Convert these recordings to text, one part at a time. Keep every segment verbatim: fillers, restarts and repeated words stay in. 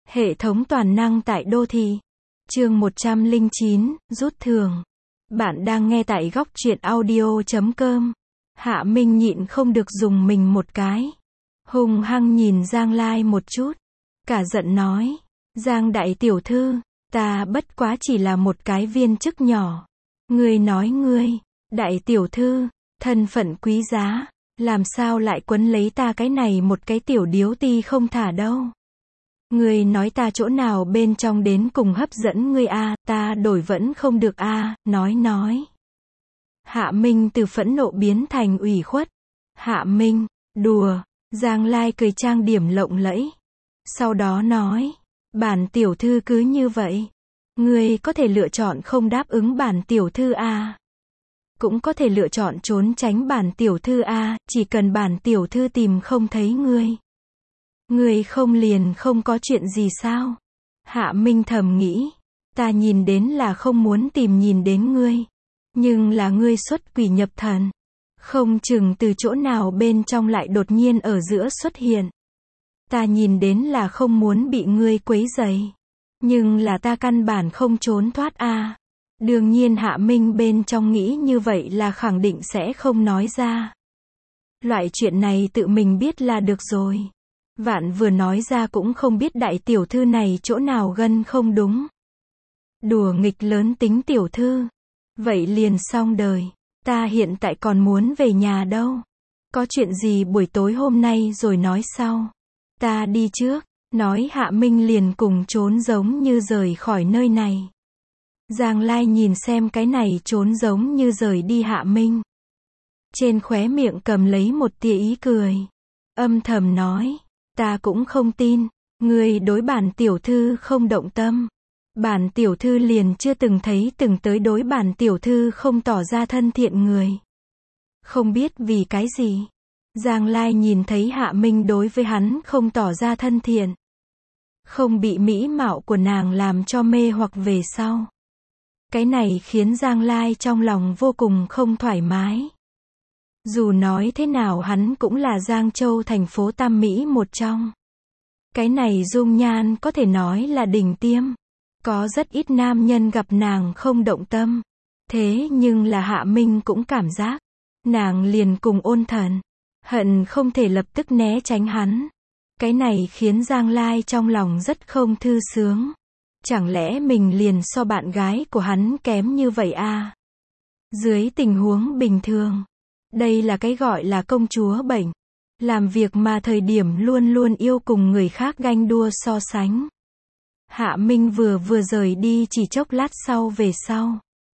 Hệ thống toàn năng tại đô thị. Chương một trăm lẻ chín, rút thưởng. Bạn đang nghe tại góc truyện audio chấm com. Hạ Minh nhịn không được dùng mình một cái. Hung hăng nhìn Giang Lai một chút. Cả giận nói. Giang đại tiểu thư, ta bất quá chỉ là một cái viên chức nhỏ. Ngươi nói ngươi, đại tiểu thư, thân phận quý giá, làm sao lại quấn lấy ta cái này một cái tiểu điếu ti không thả đâu. Ngươi nói ta chỗ nào bên trong đến cùng hấp dẫn ngươi a, ta đổi vẫn không được a, nói nói. Hạ Minh từ phẫn nộ biến thành ủy khuất. Hạ Minh, đùa, Giang Lai cười trang điểm lộng lẫy. Sau đó nói, bản tiểu thư cứ như vậy. Ngươi có thể lựa chọn không đáp ứng bản tiểu thư a. Cũng có thể lựa chọn trốn tránh bản tiểu thư a, chỉ cần bản tiểu thư tìm không thấy ngươi. Ngươi không liền không có chuyện gì sao? Hạ Minh thầm nghĩ, ta nhìn đến là không muốn tìm nhìn đến ngươi. Nhưng là ngươi xuất quỷ nhập thần. Không chừng từ chỗ nào bên trong lại đột nhiên ở giữa xuất hiện. Ta nhìn đến là không muốn bị ngươi quấy rầy. Nhưng là ta căn bản không trốn thoát a. Đương nhiên Hạ Minh bên trong nghĩ như vậy là khẳng định sẽ không nói ra. Loại chuyện này tự mình biết là được rồi. Vạn vừa nói ra cũng không biết đại tiểu thư này chỗ nào gân không đúng. Đùa nghịch lớn tính tiểu thư. Vậy liền xong đời. Ta hiện tại còn muốn về nhà đâu. Có chuyện gì buổi tối hôm nay rồi nói sau. Ta đi trước. Nói Hạ Minh liền cùng trốn giống như rời khỏi nơi này. Giang Lai nhìn xem cái này trốn giống như rời đi Hạ Minh. Trên khóe miệng cầm lấy một tia ý cười. Âm thầm nói. Ta cũng không tin. Ngươi đối bản tiểu thư không động tâm. Bản tiểu thư liền chưa từng thấy từng tới đối bản tiểu thư không tỏ ra thân thiện người. Không biết vì cái gì. Giang Lai nhìn thấy Hạ Minh đối với hắn không tỏ ra thân thiện. Không bị mỹ mạo của nàng làm cho mê hoặc về sau. Cái này khiến Giang Lai trong lòng vô cùng không thoải mái. Dù nói thế nào hắn cũng là Giang Châu thành phố Tam Mỹ một trong. Cái này dung nhan có thể nói là đỉnh tiêm. Có rất ít nam nhân gặp nàng không động tâm. Thế nhưng là Hạ Minh cũng cảm giác. Nàng liền cùng ôn thần. Hận không thể lập tức né tránh hắn. Cái này khiến Giang Lai trong lòng rất không thư sướng. Chẳng lẽ mình liền so bạn gái của hắn kém như vậy à? Dưới tình huống bình thường. Đây là cái gọi là công chúa bệnh. Làm việc mà thời điểm luôn luôn yêu cùng người khác ganh đua so sánh. Hạ Minh vừa vừa rời đi chỉ chốc lát sau về sau.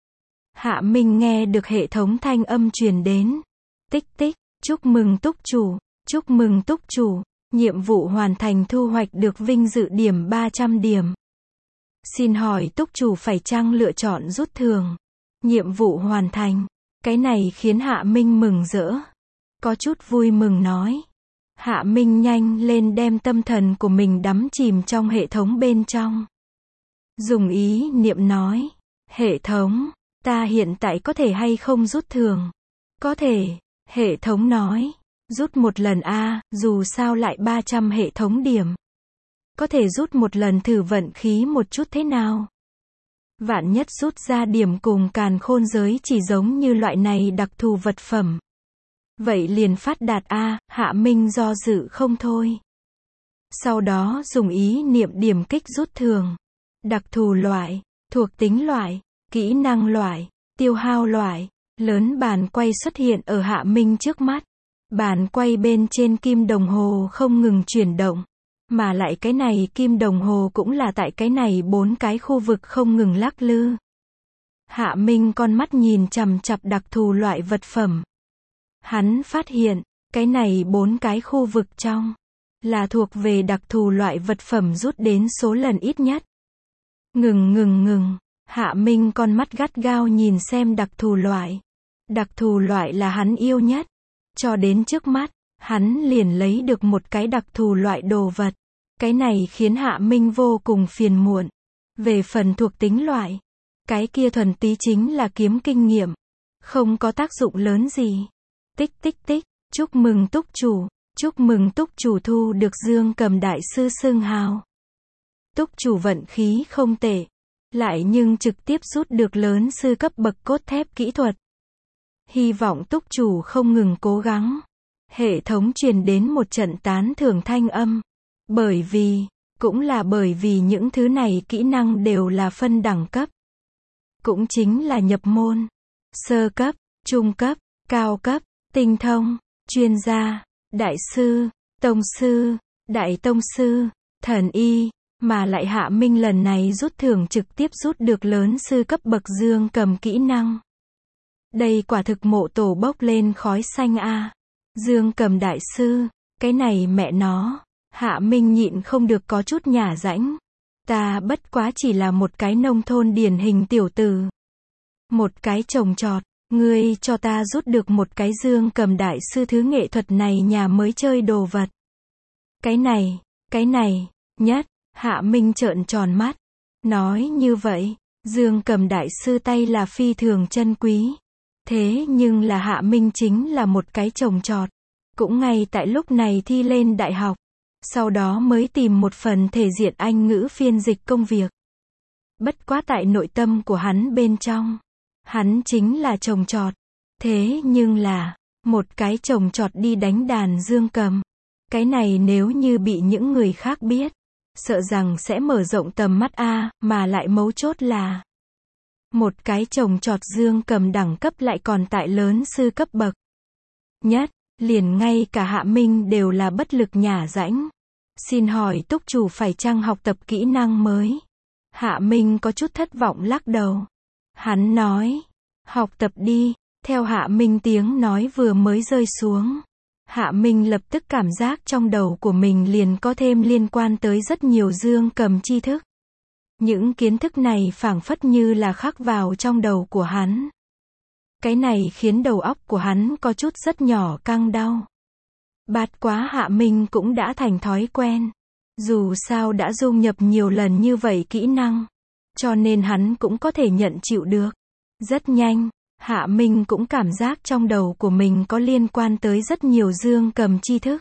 Hạ Minh nghe được hệ thống thanh âm truyền đến. Tích tích, chúc mừng túc chủ, chúc mừng túc chủ, nhiệm vụ hoàn thành thu hoạch được vinh dự điểm ba trăm điểm. Xin hỏi túc chủ phải chăng lựa chọn rút thưởng? Nhiệm vụ hoàn thành. Cái này khiến Hạ Minh mừng rỡ. Có chút vui mừng nói. Hạ Minh nhanh lên đem tâm thần của mình đắm chìm trong hệ thống bên trong. Dùng ý niệm nói. Hệ thống, ta hiện tại có thể hay không rút thưởng? Có thể. Hệ thống nói. Rút một lần a, dù sao lại ba trăm hệ thống điểm. Có thể rút một lần thử vận khí một chút thế nào? Vạn nhất rút ra điểm cùng càn khôn giới chỉ giống như loại này đặc thù vật phẩm. Vậy liền phát đạt a, Hạ Minh do dự không thôi. Sau đó dùng ý niệm điểm kích rút thưởng. Đặc thù loại, thuộc tính loại, kỹ năng loại, tiêu hao loại. Lớn bàn quay xuất hiện ở Hạ Minh trước mắt. Bàn quay bên trên kim đồng hồ không ngừng chuyển động. Mà lại cái này kim đồng hồ cũng là tại cái này bốn cái khu vực không ngừng lắc lư. Hạ Minh con mắt nhìn chằm chằm đặc thù loại vật phẩm. Hắn phát hiện, cái này bốn cái khu vực trong, là thuộc về đặc thù loại vật phẩm rút đến số lần ít nhất. Ngừng ngừng ngừng, Hạ Minh con mắt gắt gao nhìn xem đặc thù loại. Đặc thù loại là hắn yêu nhất. Cho đến trước mắt, hắn liền lấy được một cái đặc thù loại đồ vật. Cái này khiến Hạ Minh vô cùng phiền muộn. Về phần thuộc tính loại, cái kia thuần túy chính là kiếm kinh nghiệm. Không có tác dụng lớn gì. Tích tích tích, chúc mừng túc chủ, chúc mừng túc chủ thu được Dương Cầm Đại Sư xưng hào. Túc chủ vận khí không tệ. Lại nhưng trực tiếp rút được lớn sư cấp bậc cốt thép kỹ thuật. Hy vọng túc chủ không ngừng cố gắng. Hệ thống truyền đến một trận tán thưởng thanh âm. Bởi vì, cũng là bởi vì những thứ này kỹ năng đều là phân đẳng cấp. Cũng chính là nhập môn, sơ cấp, trung cấp, cao cấp, tinh thông, chuyên gia, đại sư, tông sư, đại tông sư, thần y, mà lại Hạ Minh lần này rút thưởng trực tiếp rút được lớn sư cấp bậc dương cầm kỹ năng. Đây quả thực mộ tổ bốc lên khói xanh a. Dương cầm đại sư, cái này mẹ nó, Hạ Minh nhịn không được có chút nhả rãnh. Ta bất quá chỉ là một cái nông thôn điển hình tiểu tử. Một cái trồng trọt, ngươi cho ta rút được một cái dương cầm đại sư thứ nghệ thuật này nhà mới chơi đồ vật. Cái này, cái này, nhất, Hạ Minh trợn tròn mắt. Nói như vậy, dương cầm đại sư tay là phi thường chân quý. Thế nhưng là Hạ Minh chính là một cái trồng trọt. Cũng ngay tại lúc này thi lên đại học. Sau đó mới tìm một phần thể diện Anh ngữ phiên dịch công việc. Bất quá tại nội tâm của hắn bên trong. Hắn chính là trồng trọt. Thế nhưng là, một cái trồng trọt đi đánh đàn dương cầm. Cái này nếu như bị những người khác biết. Sợ rằng sẽ mở rộng tầm mắt a, mà lại mấu chốt là. Một cái trồng trọt dương cầm đẳng cấp lại còn tại lớn sư cấp bậc. Nhất, liền ngay cả Hạ Minh đều là bất lực nhả rãnh. Xin hỏi túc chủ phải chăng học tập kỹ năng mới? Hạ Minh có chút thất vọng lắc đầu. Hắn nói, học tập đi, theo Hạ Minh tiếng nói vừa mới rơi xuống. Hạ Minh lập tức cảm giác trong đầu của mình liền có thêm liên quan tới rất nhiều dương cầm tri thức. Những kiến thức này phảng phất như là khắc vào trong đầu của hắn. Cái này khiến đầu óc của hắn có chút rất nhỏ căng đau. Bạt quá Hạ Minh cũng đã thành thói quen. Dù sao đã dung nhập nhiều lần như vậy kỹ năng. Cho nên hắn cũng có thể nhận chịu được. Rất nhanh, Hạ Minh cũng cảm giác trong đầu của mình có liên quan tới rất nhiều dương cầm tri thức.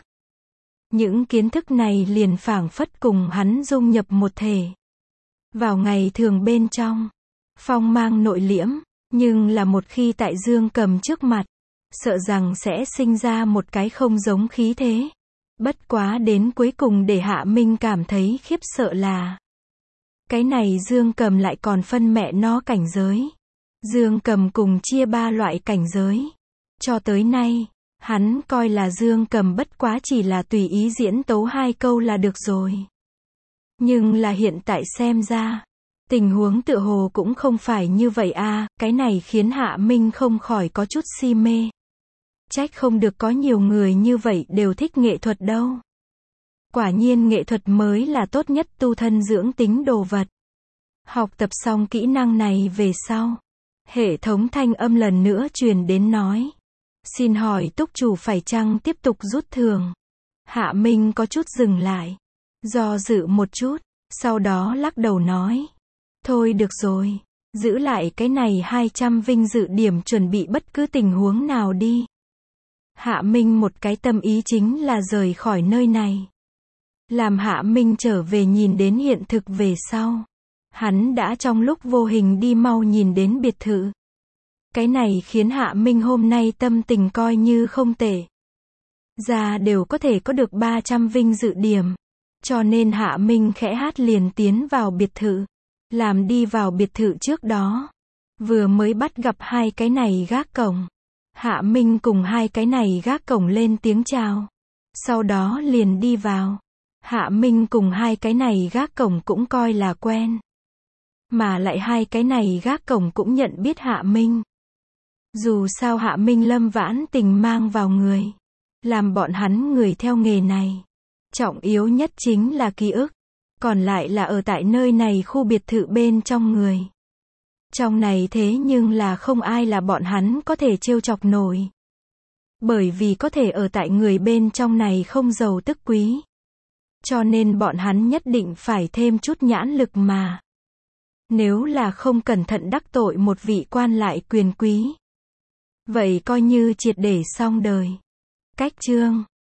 Những kiến thức này liền phảng phất cùng hắn dung nhập một thể. Vào ngày thường bên trong, phong mang nội liễm, nhưng là một khi tại dương cầm trước mặt, sợ rằng sẽ sinh ra một cái không giống khí thế. Bất quá đến cuối cùng để Hạ Minh cảm thấy khiếp sợ là cái này dương cầm lại còn phân mẹ nó cảnh giới. Dương cầm cùng chia ba loại cảnh giới. Cho tới nay, hắn coi là dương cầm bất quá chỉ là tùy ý diễn tấu hai câu là được rồi. Nhưng là hiện tại xem ra, tình huống tựa hồ cũng không phải như vậy a, cái này khiến Hạ Minh không khỏi có chút si mê. Trách không được có nhiều người như vậy đều thích nghệ thuật đâu. Quả nhiên nghệ thuật mới là tốt nhất tu thân dưỡng tính đồ vật. Học tập xong kỹ năng này về sau, hệ thống thanh âm lần nữa truyền đến nói. Xin hỏi túc chủ phải chăng tiếp tục rút thưởng? Hạ Minh có chút dừng lại. Do dự một chút, sau đó lắc đầu nói. Thôi được rồi, giữ lại cái này hai trăm vinh dự điểm chuẩn bị bất cứ tình huống nào đi. Hạ Minh một cái tâm ý chính là rời khỏi nơi này. Làm Hạ Minh trở về nhìn đến hiện thực về sau. Hắn đã trong lúc vô hình đi mau nhìn đến biệt thự. Cái này khiến Hạ Minh hôm nay tâm tình coi như không tệ. Ra đều có thể có được ba trăm vinh dự điểm. Cho nên Hạ Minh khẽ hát liền tiến vào biệt thự. Làm đi vào biệt thự trước đó. Vừa mới bắt gặp hai cái này gác cổng. Hạ Minh cùng hai cái này gác cổng lên tiếng chào. Sau đó liền đi vào. Hạ Minh cùng hai cái này gác cổng cũng coi là quen. Mà lại hai cái này gác cổng cũng nhận biết Hạ Minh. Dù sao Hạ Minh lâm vãn tình mang vào người. Làm bọn hắn người theo nghề này. Trọng yếu nhất chính là ký ức. Còn lại là ở tại nơi này khu biệt thự bên trong người. Trong này thế nhưng là không ai là bọn hắn có thể trêu chọc nổi. Bởi vì có thể ở tại người bên trong này không giàu tức quý. Cho nên bọn hắn nhất định phải thêm chút nhãn lực mà. Nếu là không cẩn thận đắc tội một vị quan lại quyền quý. Vậy coi như triệt để xong đời. Cách chương